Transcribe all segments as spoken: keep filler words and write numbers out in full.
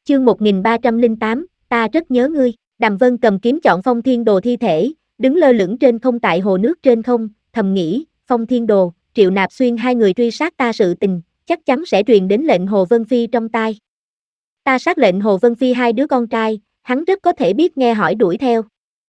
Chương một nghìn ba trăm lẻ tám, ta rất nhớ ngươi. Đàm Vân cầm kiếm chọn Phong Thiên Đồ thi thể, đứng lơ lửng trên không tại hồ nước trên không, thầm nghĩ, Phong Thiên Đồ, Triệu Nạp Xuyên hai người truy sát ta sự tình, chắc chắn sẽ truyền đến lệnh Hồ Vân Phi trong tai. Ta sát lệnh Hồ Vân Phi hai đứa con trai, hắn rất có thể biết nghe hỏi đuổi theo.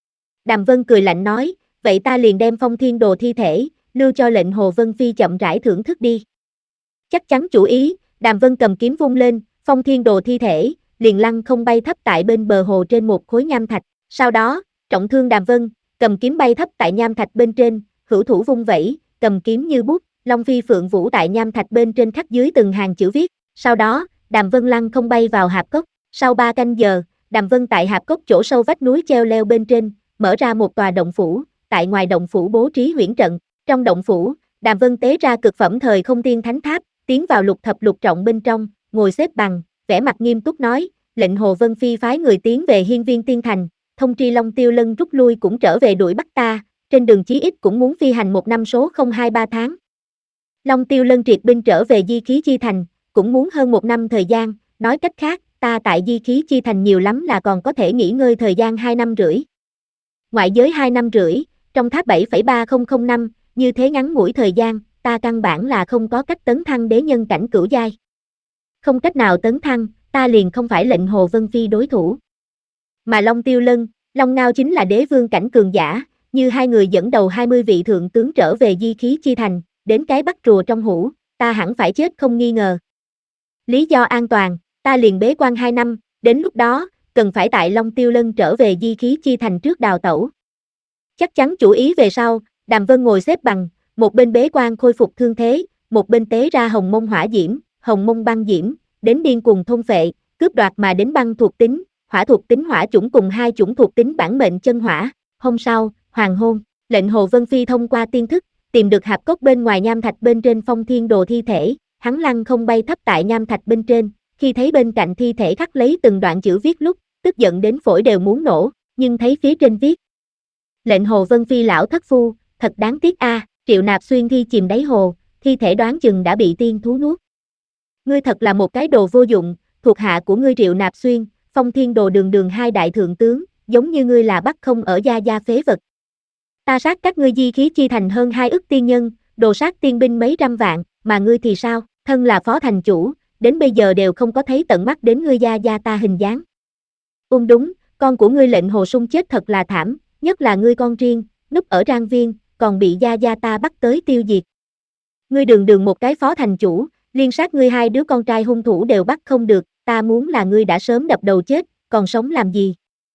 Đàm Vân cười lạnh nói, vậy ta liền đem Phong Thiên Đồ thi thể, lưu cho lệnh Hồ Vân Phi chậm rãi thưởng thức đi. Chắc chắn chủ ý, Đàm Vân cầm kiếm vung lên, Phong Thiên Đồ thi thể, liền lăn không bay thấp tại bên bờ hồ trên một khối nham thạch. Sau đó, trọng thương Đàm Vân, cầm kiếm bay thấp tại nham thạch bên trên, hữu thủ vung vẩy, cầm kiếm như bút, Long Phi Phượng Vũ tại nham thạch bên trên khắc dưới từng hàng chữ viết. Sau đó, Đàm Vân lăn không bay vào hạp cốc. Sau ba canh giờ, Đàm Vân tại hạp cốc chỗ sâu vách núi treo leo bên trên, mở ra một tòa động phủ, tại ngoài động phủ bố trí huyễn trận. Trong động phủ, Đàm Vân tế ra cực phẩm thời không tiên thánh tháp, tiến vào lục thập lục trọng bên trong, ngồi xếp bằng, vẻ mặt nghiêm túc nói, lệnh Hồ Vân Phi phái người tiến về Hiên Viên Tiên Thành, thông tri Long Tiêu Lân rút lui cũng trở về đuổi bắt ta, trên đường chí ít cũng muốn phi hành một năm số không hai ba tháng. Long Tiêu Lân triệt binh trở về Di Khí Chi Thành, cũng muốn hơn một năm thời gian, nói cách khác, ta tại Di Khí Chi Thành nhiều lắm là còn có thể nghỉ ngơi thời gian hai năm rưỡi. Ngoại giới hai năm rưỡi, trong tháp bảy phẩy ba không không năm, như thế ngắn ngủi thời gian, ta căn bản là không có cách tấn thăng đế nhân cảnh cửu giai. Không cách nào tấn thăng, ta liền không phải lệnh Hồ Vân Phi đối thủ. Mà Long Tiêu Lân, Long Ngao chính là đế vương cảnh cường giả, như hai người dẫn đầu hai mươi vị thượng tướng trở về Di Khí Chi Thành, đến cái bắt rùa trong hũ, ta hẳn phải chết không nghi ngờ. Lý do an toàn, ta liền bế quan hai năm, đến lúc đó, cần phải tại Long Tiêu Lân trở về Di Khí Chi Thành trước đào tẩu. Chắc chắn chủ ý về sau, Đàm Vân ngồi xếp bằng, một bên bế quan khôi phục thương thế, một bên tế ra hồng mông hỏa diễm, hồng mông băng diễm, đến điên cuồng thôn phệ, cướp đoạt mà đến băng thuộc tính, hỏa thuộc tính hỏa chủng cùng hai chủng thuộc tính bản mệnh chân hỏa. Hôm sau, hoàng hôn, lệnh Hồ Vân Phi thông qua tiên thức, tìm được hạp cốc bên ngoài nham thạch bên trên Phong Thiên Đồ thi thể, hắn lăn không bay thấp tại nham thạch bên trên, khi thấy bên cạnh thi thể khắc lấy từng đoạn chữ viết lúc, tức giận đến phổi đều muốn nổ, nhưng thấy phía trên viết. Lệnh Hồ Vân Phi lão thất phu, thật đáng tiếc a, à, Triệu Nạp Xuyên thi chìm đáy hồ, thi thể đoán chừng đã bị tiên thú nuốt. Ngươi thật là một cái đồ vô dụng, thuộc hạ của ngươi Triệu Nạp Xuyên, Phong Thiên Đồ đường đường hai đại thượng tướng, giống như ngươi là bắt không ở gia gia phế vật. Ta sát các ngươi Di Khí Chi Thành hơn hai ức tiên nhân, đồ sát tiên binh mấy trăm vạn, mà ngươi thì sao, thân là phó thành chủ, đến bây giờ đều không có thấy tận mắt đến ngươi gia gia ta hình dáng. Ung đúng, con của ngươi lệnh Hồ Sung chết thật là thảm, nhất là ngươi con riêng, núp ở Rang Viên, còn bị gia gia ta bắt tới tiêu diệt. Ngươi đường đường một cái phó thành chủ, liên sát ngươi hai đứa con trai hung thủ đều bắt không được, ta muốn là ngươi đã sớm đập đầu chết, còn sống làm gì?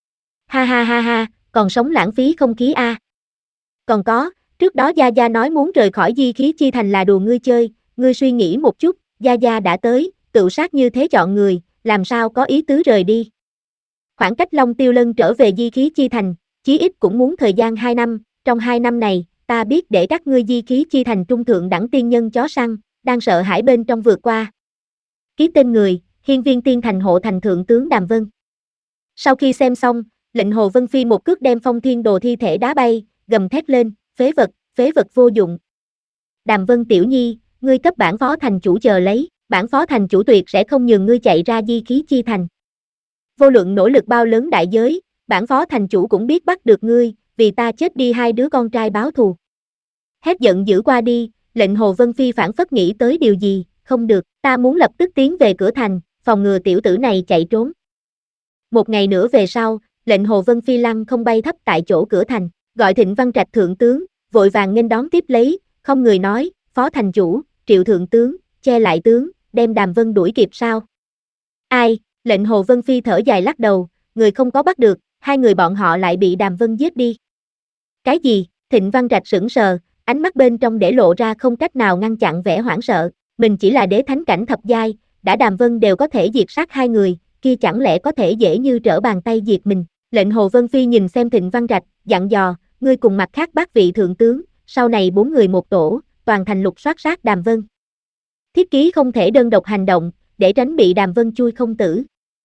Ha ha ha ha, còn sống lãng phí không khí a. À. Còn có, trước đó Gia Gia nói muốn rời khỏi Di Khí Chi Thành là đùa ngươi chơi, ngươi suy nghĩ một chút, Gia Gia đã tới, tự sát như thế chọn người, làm sao có ý tứ rời đi. Khoảng cách Long Tiêu Lân trở về Di Khí Chi Thành, chí ít cũng muốn thời gian hai năm, trong hai năm này, ta biết để các ngươi Di Khí Chi Thành trung thượng đẳng tiên nhân chó săn, đang sợ hãi bên trong vượt qua. Ký tên người, Hiên Viên Tiên Thành hộ thành thượng tướng Đàm Vân. Sau khi xem xong, lệnh Hồ Vân Phi một cước đem Phong Thiên Đồ thi thể đá bay, gầm thét lên, phế vật, phế vật vô dụng. Đàm Vân tiểu nhi, ngươi cấp bản phó thành chủ chờ lấy, bản phó thành chủ tuyệt sẽ không nhường ngươi chạy ra Di Khí Chi Thành. Vô luận nỗ lực bao lớn đại giới, bản phó thành chủ cũng biết bắt được ngươi, vì ta chết đi hai đứa con trai báo thù. Hét giận dữ qua đi, lệnh Hồ Vân Phi phản phất nghĩ tới điều gì, không được, ta muốn lập tức tiến về cửa thành, phòng ngừa tiểu tử này chạy trốn. Một ngày nữa về sau, lệnh Hồ Vân Phi lăng không bay thấp tại chỗ cửa thành, gọi Thịnh Văn Trạch thượng tướng, vội vàng nghênh đón tiếp lấy, không người nói, phó thành chủ, Triệu thượng tướng, che lại tướng, đem Đàm Vân đuổi kịp sao? Ai, lệnh Hồ Vân Phi thở dài lắc đầu, người không có bắt được, hai người bọn họ lại bị Đàm Vân giết đi. Cái gì? Thịnh Văn Trạch sững sờ, ánh mắt bên trong để lộ ra không cách nào ngăn chặn vẻ hoảng sợ, mình chỉ là đế thánh cảnh thập giai, đã Đàm Vân đều có thể diệt sát hai người, kia chẳng lẽ có thể dễ như trở bàn tay diệt mình. Lệnh Hồ Vân Phi nhìn xem Thịnh Văn Trạch, dặn dò, ngươi cùng mặt khác bác vị thượng tướng, sau này bốn người một tổ, toàn thành lục soát sát Đàm Vân. Thiết ký không thể đơn độc hành động, để tránh bị Đàm Vân chui không tử.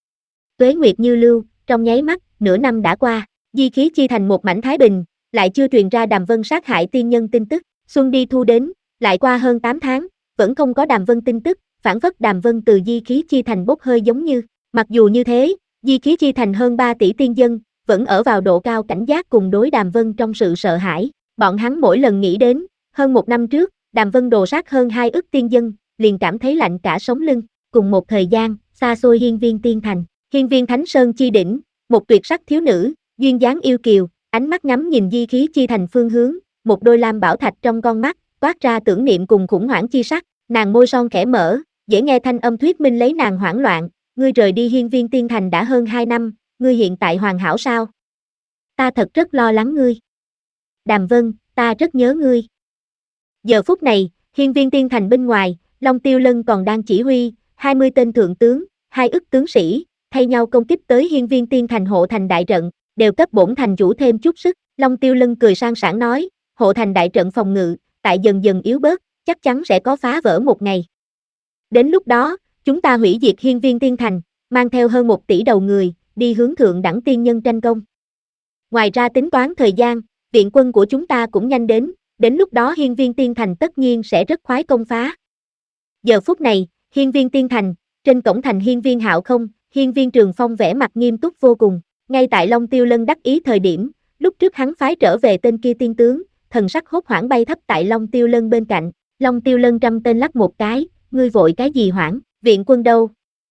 Tuế nguyệt như lưu, trong nháy mắt, nửa năm đã qua, Di Khí Chi Thành một mảnh thái bình, lại chưa truyền ra Đàm Vân sát hại tiên nhân tin tức, xuân đi thu đến, lại qua hơn tám tháng, vẫn không có Đàm Vân tin tức, phản phất Đàm Vân từ Di Khí Chi Thành bốc hơi giống như, Mặc dù như thế, di khí chi thành hơn ba tỷ tiên dân, vẫn ở vào độ cao cảnh giác cùng đối Đàm Vân trong sự sợ hãi. Bọn hắn mỗi lần nghĩ đến, hơn một năm trước, Đàm Vân đồ sát hơn hai ức tiên dân, liền cảm thấy lạnh cả sống lưng. Cùng một thời gian, xa xôi hiên viên tiên thành, hiên viên Thánh Sơn chi đỉnh, một tuyệt sắc thiếu nữ, duyên dáng yêu kiều, ánh mắt ngắm nhìn di khí chi thành phương hướng, một đôi lam bảo thạch trong con mắt, toát ra tưởng niệm cùng khủng hoảng chi sắc, nàng môi son khẽ mở, dễ nghe thanh âm thuyết minh lấy nàng hoảng loạn, ngươi rời đi hiên viên tiên thành đã hơn hai năm, ngươi hiện tại hoàn hảo sao? Ta thật rất lo lắng ngươi. Đàm Vân, ta rất nhớ ngươi. Giờ phút này, hiên viên tiên thành bên ngoài, Long Tiêu Lân còn đang chỉ huy, hai mươi tên thượng tướng, hai ức tướng sĩ, thay nhau công kích tới hiên viên tiên thành hộ thành đại trận, đều cấp bổn thành chủ thêm chút sức. Long Tiêu Lân cười sang sảng nói, hộ thành đại trận phòng ngự, tại dần dần yếu bớt, chắc chắn sẽ có phá vỡ một ngày. Đến lúc đó, chúng ta hủy diệt hiên viên tiên thành, mang theo hơn một tỷ đầu người, đi hướng thượng đẳng tiên nhân tranh công. Ngoài ra tính toán thời gian, viện quân của chúng ta cũng nhanh đến, đến lúc đó hiên viên tiên thành tất nhiên sẽ rất khoái công phá. Giờ phút này, hiên viên tiên thành, trên cổng thành hiên viên Hạo Không, hiên viên Trường Phong vẻ mặt nghiêm túc vô cùng, ngay tại Long Tiêu Lân đắc ý thời điểm, lúc trước hắn phái trở về tên kia tiên tướng, thần sắc hốt hoảng bay thấp tại Long Tiêu Lân bên cạnh, Long Tiêu Lân trăm tên lắc một cái, ngươi vội cái gì hoảng, viện quân đâu?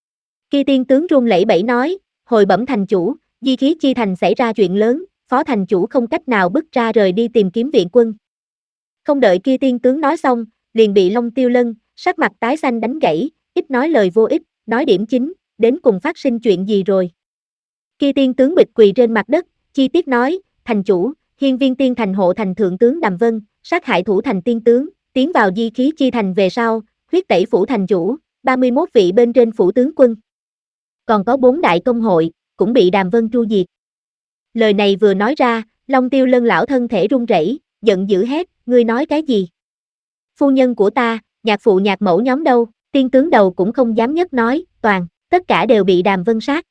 Kia tiên tướng run lẩy bẩy nói, hồi bẩm thành chủ, di khí chi thành xảy ra chuyện lớn, phó thành chủ không cách nào bước ra rời đi tìm kiếm viện quân. Không đợi kia tiên tướng nói xong, liền bị Long Tiêu Lân, sắc mặt tái xanh đánh gãy, ít nói lời vô ích, nói điểm chính, đến cùng phát sinh chuyện gì rồi. Kia tiên tướng bịch quỳ trên mặt đất, chi tiết nói, thành chủ, hiên viên tiên thành hộ thành thượng tướng Đàm Vân, sát hại thủ thành tiên tướng, tiến vào di khí chi thành về sau, huyết tẩy phủ thành chủ, ba mươi mốt vị bên trên phủ tướng quân. Còn có bốn đại công hội, cũng bị Đàm Vân tru diệt. Lời này vừa nói ra, Long Tiêu Lân lão thân thể run rẩy, giận dữ hét, ngươi nói cái gì? Phu nhân của ta, nhạc phụ nhạc mẫu nhóm đâu, tiên tướng đầu cũng không dám nhất nói, toàn, tất cả đều bị Đàm Vân sát.